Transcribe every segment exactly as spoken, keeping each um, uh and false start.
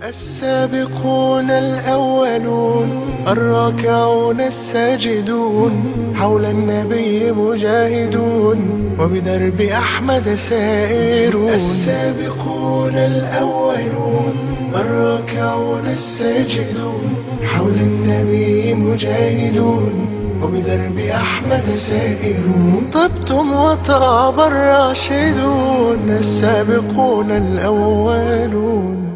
السابقون الأولون الراكعون الساجدون حول النبي مجاهدون وبدرب أحمد سائرون. السابقون الأولون الراكعون الساجدون حول النبي مجاهدون وبدرب أحمد سائرون. طبتم وطاب الراشدون السابقون الأولون.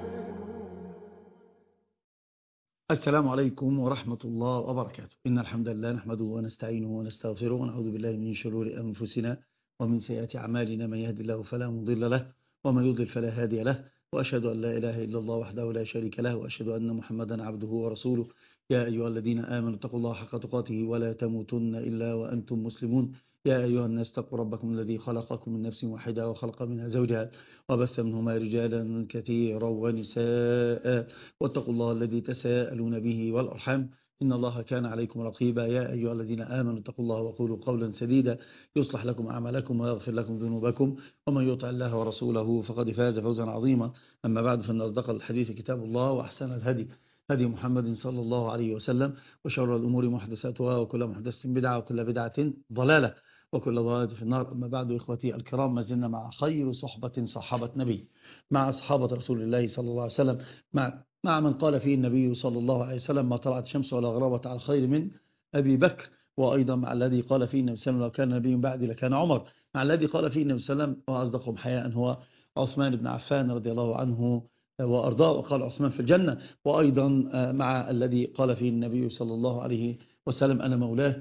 السلام عليكم ورحمة الله وبركاته. إن الحمد لله نحمده ونستعينه ونستغفره ونعوذ بالله من شرور أنفسنا ومن سيئات أعمالنا. من يهد الله فلا مضل له ومن يضلل فلا هادي له، وأشهد أن لا إله إلا الله وحده لا شريك له، وأشهد أن محمدا عبده ورسوله. يا أيها الذين آمنوا اتقوا الله حق تقاته ولا تموتن إلا وأنتم مسلمون. يا أيها الناس اتقوا ربكم الذي خلقكم من نفس واحدة وخلق منها زوجها وبث منهما رجالا كثيرا ونساء، واتقوا الله الذي تساءلون به والأرحام إن الله كان عليكم رقيبا. يا أيها الذين آمنوا اتقوا الله وقولوا قولا سديدا يصلح لكم أعمالكم ويغفر لكم ذنوبكم، ومن يطع الله ورسوله فقد فاز فوزا عظيما. أما بعد، فإن أصدق الحديث كتاب الله، وأحسن الهدي هدي محمد صلى الله عليه وسلم، وشر الأمور محدثاتها، وكل محدثة بدعة، وكل بدعة ضلالة، وكل ضلالة في النار. أما بعد، إخوتي الكرام، ما زلنا مع خير صحبة صحابة نبي، مع أصحابة رسول الله صلى الله عليه وسلم، مع مع من قال فيه النبي صلى الله عليه وسلم: ما طلعت شمس ولا غربت على خير من أبي بكر. وأيضا مع الذي قال فيه النبي صلى الله عليه وسلم: لو كان نبي بعدي لكان عمر. مع الذي قال فيه النبي صلى الله عليه وسلم: وأصدقهم حياء هو عثمان بن عفان رضي الله عنه وأرضاه، وقال عثمان في الجنة. وأيضا مع الذي قال فيه النبي صلى الله عليه وسلم: أنا مولاه،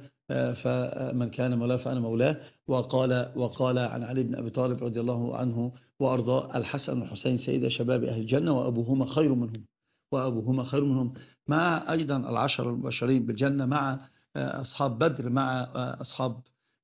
فمن كان مولاه فأنا مولاه. وقال وقال عن علي بن أبي طالب رضي الله عنه وأرضاه: الحسن والحسين سيد شباب أهل الجنة وأبوهما خير منهم وأبوهما خير منهم. مع أيضا العشر المبشرين بالجنة، مع أصحاب بدر، مع أصحاب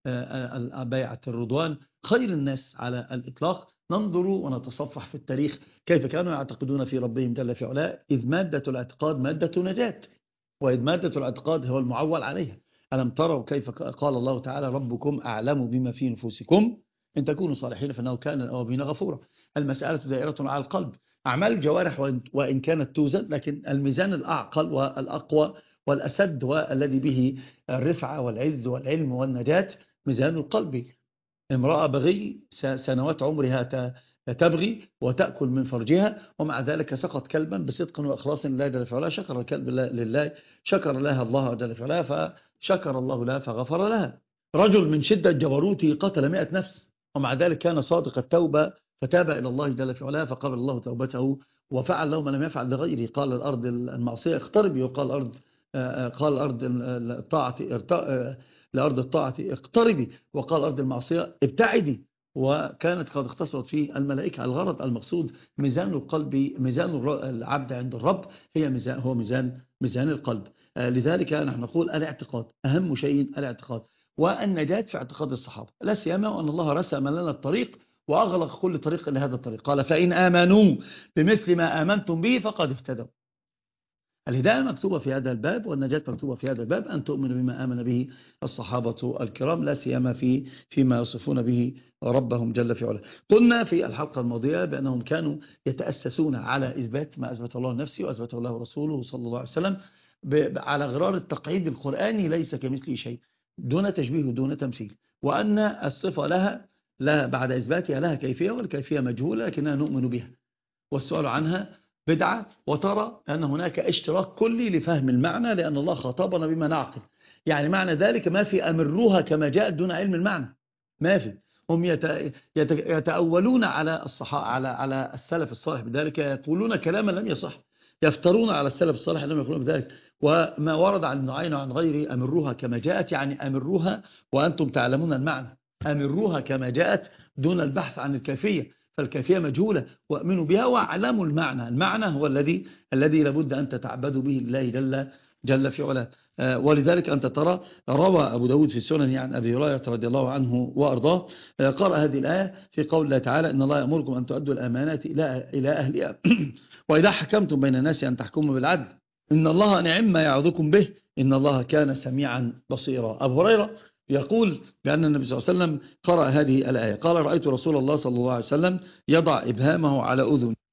بيعة الرضوان، خير الناس على الإطلاق. ننظر ونتصفح في التاريخ كيف كانوا يعتقدون في ربهم جل في علاه، إذ مادة الاعتقاد مادة نجاة، وإذ مادة الاعتقاد هو المعول عليها. ألم تروا كيف قال الله تعالى: ربكم أعلم بما في نفوسكم إن تكونوا صالحين فإنه كان للأوابين غفورا. المسألة دائرة على القلب. أعمال الجوارح وإن كانت توزن، لكن الميزان الأعقل والأقوى والأسد والذي به الرفعة والعز والعلم والنجاة ميزان القلب. امرأة بغي سنوات عمرها تبغي وتأكل من فرجها، ومع ذلك سقط كلبا بصدق وإخلاص لله جل في علاه، شكر الكلب لله، شكر لها الله جل في علاه فشكر الله لها فغفر لها. رجل من شدة جبروته قتل مئة نفس، ومع ذلك كان صادق التوبة فتاب إلى الله جل في علاه فقبل الله توبته وفعل له ما لم يفعل لغيره. قال الأرض المعصية اقتربي، وقال الأرض قال الأرض الطاعة لأرض الطاعة اقتربي، وقال أرض المعصية ابتعدي. وكانت قد اختصرت فيه الملائكة. الغرض المقصود ميزان القلب، ميزان العبد عند الرب هي ميزان هو ميزان ميزان القلب. لذلك نحن نقول الاعتقاد أهم شيء، الاعتقاد والنجاة في اعتقاد الصحابة، لا سيما وأن الله رسم لنا الطريق وأغلق كل طريق إلى هذا الطريق. قال: فإن آمنوا بمثل ما آمنتم به فقد اهتدوا. الهداية مكتوبة في هذا الباب، والنجاة مكتوبة في هذا الباب، أن تؤمنوا بما آمن به الصحابة الكرام، لا سيما في فيما يصفون به ربهم جل في علاه. قلنا في الحلقة الماضية بأنهم كانوا يتأسسون على إثبات ما أثبت الله لنفسه وأثبته الله رسوله صلى الله عليه وسلم، على غرار التقعيد القرآني: ليس كمثله شيء، دون تشبيه ودون تمثيل، وأن الصفة لها لا بعد إثباتها لها كيفية، والكيفية مجهولة لكنها نؤمن بها، والسؤال عنها بدعة. وترى أن هناك اشتراك كلي لفهم المعنى، لأن الله خاطبنا بما نعقل. يعني معنى ذلك ما في أمروها كما جاءت دون علم المعنى، ما في. هم يتأولون على الصحابة، على على السلف الصالح بذلك، يقولون كلاما لم يصح، يفترون على السلف الصالح لم يقولون بذلك. وما ورد عن نوعين وعن غيره: أمروها كما جاءت، يعني أمروها وأنتم تعلمون المعنى، أمروها كما جاءت دون البحث عن الكيفية، فالكيفية مجهولة، وأمنوا بها واعلموا المعنى. المعنى هو الذي الذي لابد أن تتعبدوا به الله جل جل في علاه. آه ولذلك أنت ترى روى أبو داود في السنن عن أبي هريرة رضي الله عنه وأرضاه آه قرأ هذه الآية في قول الله تعالى: إن الله يأمركم أن تؤدوا الأمانات إلى إلى أهلها وإذا حكمتم بين الناس أن تحكموا بالعدل إن الله نعم ما يعظكم به إن الله كان سميعا بصيرا. أبو هريرة يقول بأن النبي صلى الله عليه وسلم قرأ هذه الآية، قال: رأيت رسول الله صلى الله عليه وسلم يضع إبهامه على أذنه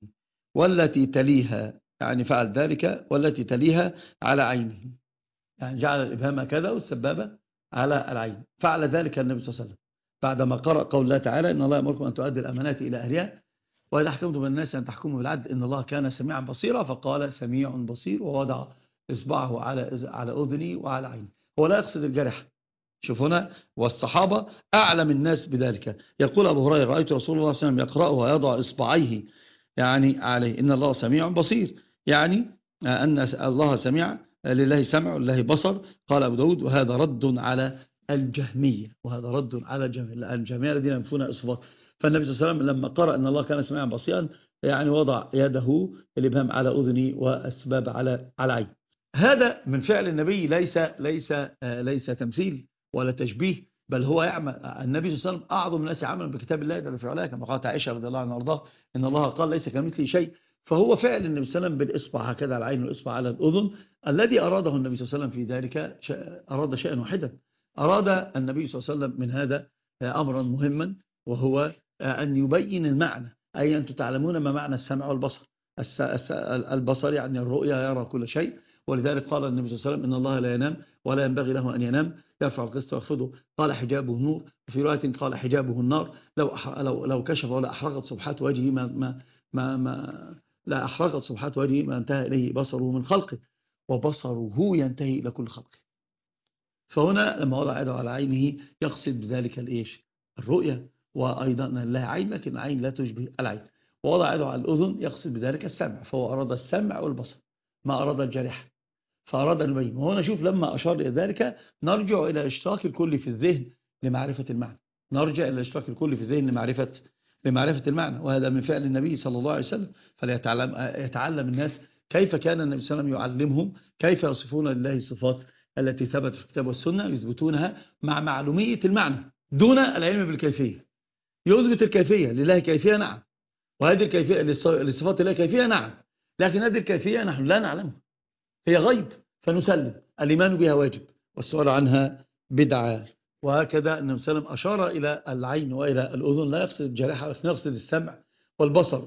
والتي تليها، يعني فعل ذلك والتي تليها على عينه، يعني جعل الإبهام كذا والسبابة على العين. فعل ذلك النبي صلى الله عليه وسلم بعدما قرأ قول الله تعالى إن الله يأمركم أن تؤدي الأمانات إلى أهلها وإذا حكمتم بين الناس أن تحكموا بالعدل إن الله كان سميعا بصيرا، فقال سميع بصير ووضع إصبعه على على أذني وعلى عيني. هو لا يقصد الجرح. شوف هنا، والصحابة أعلم الناس بذلك. يقول أبو هريرة رأيت رسول الله صلى الله عليه وسلم يقرأ ويضع إصبعيه يعني عليه إن الله سميع بصير، يعني أن الله سميع، لله سمع ولله بصر. قال أبو داود وهذا رد على الجهمية، وهذا رد على الجهمية الذين ينفون إصبات. فالنبي صلى الله عليه وسلم لما قرأ أن الله كان سميعا بصيرا يعني وضع يده الإبهام على أذني والسباب على على عين. هذا من فعل النبي، ليس ليس ليس تمثيل ولا تشبيه، بل هو يعمل. النبي صلى الله عليه وسلم أعظم الناس عملا بكتاب الله جل في علاه، كما قالت عائشة رضي الله عنها وارضاها إن الله قال ليس كمثله شيء. فهو فعل النبي صلى الله عليه وسلم بالإصبع هكذا على العين والإصبع على الأذن. الذي أراده النبي صلى الله عليه وسلم في ذلك أراد شيئا واحدا. أراد النبي صلى الله عليه وسلم من هذا أمرا مهما، وهو أن يبين المعنى، أي أنتم تعلمون ما معنى السمع والبصر. البصر يعني الرؤيا، يرى كل شيء. ولذلك قال النبي صلى الله عليه وسلم إن الله لا ينام ولا ينبغي له أن ينام، يرفع القسط ويخفضه، قال حجابه النور. في رواية قال حجابه النار، لو لو لو كشف ولا أحرقت صبحات وجهه ما ما ما, ما لا أحرقت صبحات وجهه ما انتهى إليه بصره من خلقه، وبصره ينتهي إلى كل خلقه. فهنا لما وضع يده على عينه يقصد بذلك الإيش؟ الرؤية، وأيضا لها عين لكن العين لا تشبه العين. ووضع يده على الأذن يقصد بذلك السمع، فهو أراد السمع والبصر ما أراد الجرح، فأراد أن يبين. وهنا شوف لما أشار إلى ذلك نرجع إلى الاشتراك الكلي في الذهن لمعرفة المعنى، نرجع إلى الاشتراك الكلي في الذهن لمعرفة لمعرفة المعنى. وهذا من فعل النبي صلى الله عليه وسلم. فليتعلم يتعلم الناس كيف كان النبي صلى الله عليه وسلم يعلمهم كيف يصفون لله الصفات التي ثبتت في الكتاب والسنة، يثبتونها مع معلومية المعنى دون العلم بالكيفية. يثبت الكيفية لله كيفية، نعم، وهذه الكيفية للصفات الله كيفية، نعم، لكن هذه الكيفية نحن لا نعلمها، هي غيب، فنسلم. الإيمان بها واجب والسؤال عنها بدعة. وهكذا النبي صلى الله عليه وسلم أشار إلى العين وإلى الأذن، لا يقصد الجريحة ولكن يقصد السمع والبصر.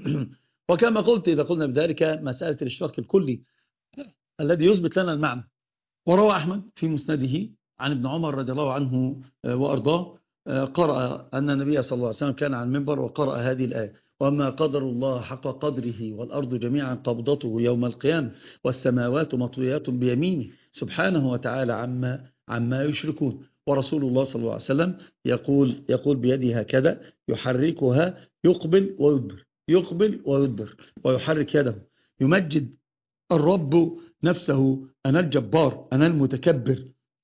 وكما قلت إذا قلنا بذلك مسألة الاشتراك الكلي الذي يثبت لنا المعنى. وروى أحمد في مسنده عن ابن عمر رضي الله عنه وأرضاه قرأ أن النبي صلى الله عليه وسلم كان على المنبر وقرأ هذه الآية: وما قدر الله حق قدره والأرض جميعا قبضته يوم القيامة والسماوات مطويات بيمينه سبحانه وتعالى عما عما يشركون. ورسول الله صلى الله عليه وسلم يقول يقول بيده هكذا يحركها يقبل ويدبر يقبل ويدبر ويحرك يده، يمجد الرب نفسه: أنا الجبار، أنا المتكبر،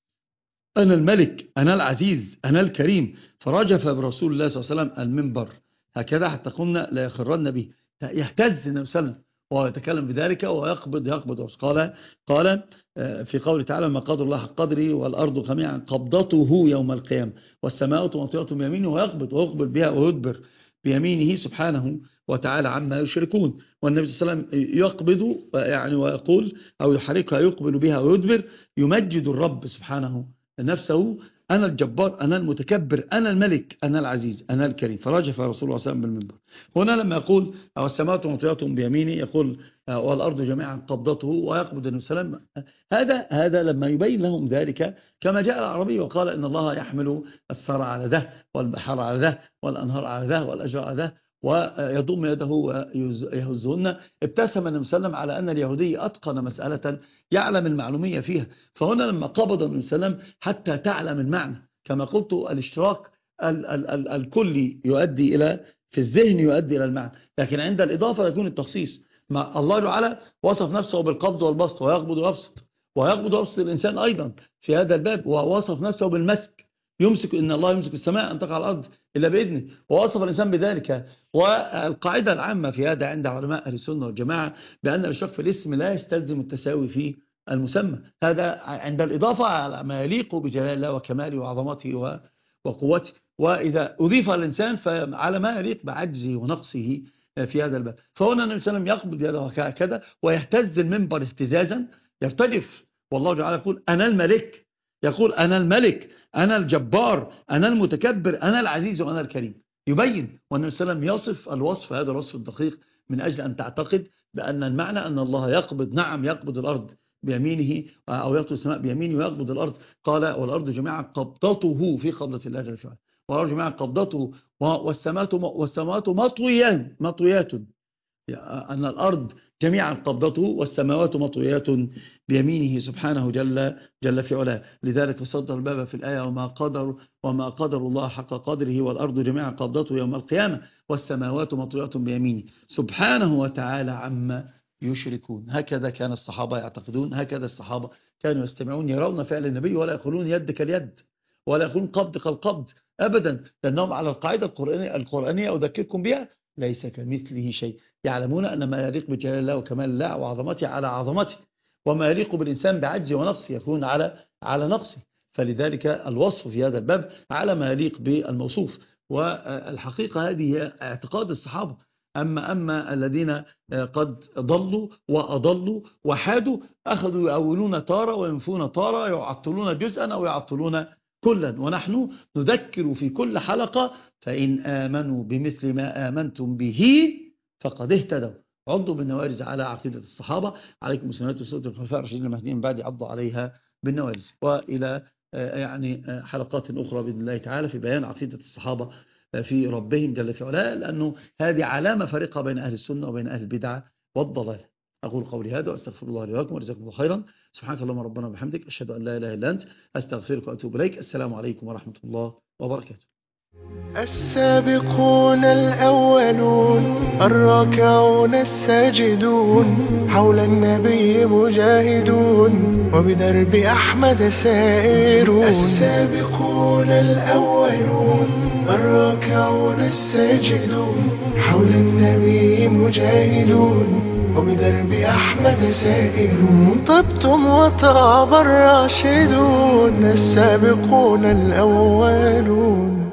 أنا الملك، أنا العزيز، أنا الكريم. فرجف برسول الله صلى الله عليه وسلم المنبر هكذا حتى قمنا لا يخرن به. يهتز النبي صلى الله عليه وسلم وهو يتكلم بذلك ويقبض يقبض. قال قال في قوله تعالى: ما قدر الله حق قدره والأرض جميعا قبضته يوم القيامة والسماوات مطويات بيمينه، ويقبض ويقبل بها ويدبر بيمينه سبحانه وتعالى عما يشركون. والنبي صلى الله عليه وسلم يقبض يعني ويقول أو يحركها يقبل بها ويدبر، يمجد الرب سبحانه نفسه: أنا الجبار، أنا المتكبر، أنا الملك، أنا العزيز، أنا الكريم. فرجف رسول الله صلى الله عليه وسلم بالمنبر. هنا لما يقول أو السماوات مطويات بيمينه يقول والأرض جميعا قبضته ويقبض النبي صلى الله عليه وسلم. هذا هذا لما يبين لهم ذلك كما جاء العربي وقال إن الله يحمل الثرى على ذا والبحر على ذا والأنهار على ذا والأشجار على ذا ويضم يده ويهزهن. ابتسم النبي صلى الله عليه وسلم على أن اليهودي أتقن مسألة يعلم المعلومية فيها. فهنا لما قبض النبي صلى الله عليه وسلم حتى تعلم المعنى، كما قلت الاشتراك ال ال ال الكلي يؤدي إلى في الذهن يؤدي إلى المعنى، لكن عند الإضافة يكون التخصيص. ما الله تعالى وصف نفسه بالقبض والبسط ويقبض ويبسط ويقبض ويبسط الإنسان أيضا في هذا الباب، ووصف نفسه بالمسك، يمسك إن الله يمسك السماء أن تقع على الأرض إلا بإذنه، ووصف الإنسان بذلك. والقاعدة العامة في هذا عند علماء أهل السنة والجماعة بأن الاشتراك في الاسم لا يستلزم التساوي في المسمى. هذا عند الإضافة على ما يليق بجلال الله وكماله وعظمته وقوته، وإذا أضيف الإنسان فعلى ما يليق بعجزه ونقصه في هذا الباب. فهنا النبي صلى الله عليه وسلم يقبض يده هكذا ويهتز المنبر اهتزازا يرتجف، والله تعالى يقول: أنا الملك، يقول: أنا الملك، أنا الجبار، أنا المتكبر، أنا العزيز وأنا الكريم. يبين. والنبي صلى الله عليه وسلم يصف الوصف هذا الوصف الدقيق من أجل أن تعتقد بأن المعنى أن الله يقبض، نعم يقبض الأرض بيمينه أو يطوي السماء بيمينه ويقبض الأرض. قال والأرض جميعا قبضته في قبضة الله جل وعلا، والأرض جميعا قبضته والسماوات والسماوات مطويات مطويات، أن الأرض جميعا قبضته والسماوات مطويات بيمينه سبحانه جل جل في علاه. لذلك صدر الباب في الآية وما قدر وما قدر الله حق قدره والأرض جميعا قبضته يوم القيامة والسماوات مطويات بيمينه سبحانه وتعالى عما يشركون. هكذا كان الصحابة يعتقدون، هكذا الصحابة كانوا يستمعون يرون فعل النبي ولا يقولون يد كاليد ولا يقولون قبض كالقبض أبدا، لأنهم على القاعدة القرآنية, القرآنية أذكركم بها ليس كمثله شيء. يعلمون أن ما يليق بجلال الله وكمال الله وعظمته على عظمته، وما يليق بالإنسان بعجزه ونقصه يكون على على نقصه. فلذلك الوصف في هذا الباب على ما يليق بالموصوف. والحقيقة هذه هي اعتقاد الصحابة. أما أما الذين قد ضلوا وأضلوا وحادوا أخذوا يؤولون تارة وينفون تارة، يعطلون جزءا أو يعطلون كلا. ونحن نذكر في كل حلقة فإن آمنوا بمثل ما آمنتم به فقد اهتدوا. عضوا بالنوارز على عقيدة الصحابة. عليكم بسنة وسنة الخلفاء الراشدين المهديين بعد عضوا عليها بالنوارز. وإلى يعني حلقات أخرى بإذن الله تعالى في بيان عقيدة الصحابة في ربهم جل في علاه، لأنه هذه علامة فارقة بين أهل السنة وبين أهل البدعة والضلال. أقول قولي هذا وأستغفر الله لي ولكم وجزاكم الله خيرا. سبحانك اللهم ربنا وبحمدك أشهد أن لا إله إلا أنت أستغفرك وأتوب إليك. السلام عليكم ورحمة الله وبركاته. السابقون الأولون الراكعون الساجدون حول النبي مجاهدون وبدرب أحمد سائرون. السابقون الأولون الراكعون الساجدون حول النبي مجاهدون وبدرب أحمد سائرون. طبتم وطاب الراشدون السابقون الأولون.